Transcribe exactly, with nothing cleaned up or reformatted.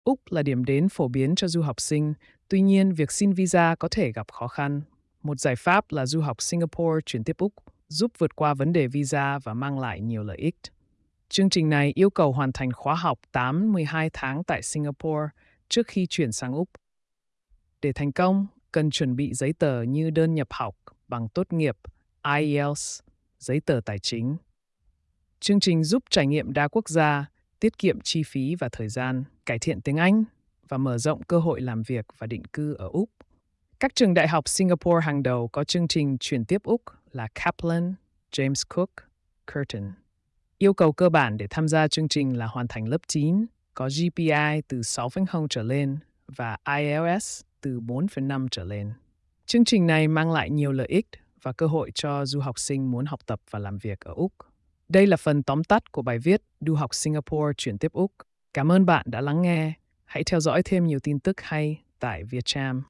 Úc là điểm đến phổ biến cho du học sinh, tuy nhiên việc xin visa có thể gặp khó khăn. Một giải pháp là du học Singapore chuyển tiếp Úc, giúp vượt qua vấn đề visa và mang lại nhiều lợi ích. Chương trình này yêu cầu hoàn thành khóa học tám đến mười hai tháng tại Singapore trước khi chuyển sang Úc. Để thành công, cần chuẩn bị giấy tờ như đơn nhập học, bằng tốt nghiệp, ai eo ti, giấy tờ tài chính. Chương trình giúp trải nghiệm đa quốc gia, tiết kiệm chi phí và thời gian, cải thiện tiếng Anh và mở rộng cơ hội làm việc và định cư ở Úc. Các trường đại học Singapore hàng đầu có chương trình chuyển tiếp Úc là Kaplan, James Cook, Curtin. Yêu cầu cơ bản để tham gia chương trình là hoàn thành lớp chín, có giê pê i từ sáu phẩy không trở lên và ai eo ti từ bốn phẩy năm trở lên. Chương trình này mang lại nhiều lợi ích và cơ hội cho du học sinh muốn học tập và làm việc ở Úc. Đây là phần tóm tắt của bài viết Du học Singapore chuyển tiếp Úc. Cảm ơn bạn đã lắng nghe. Hãy theo dõi thêm nhiều tin tức hay tại Vietcham.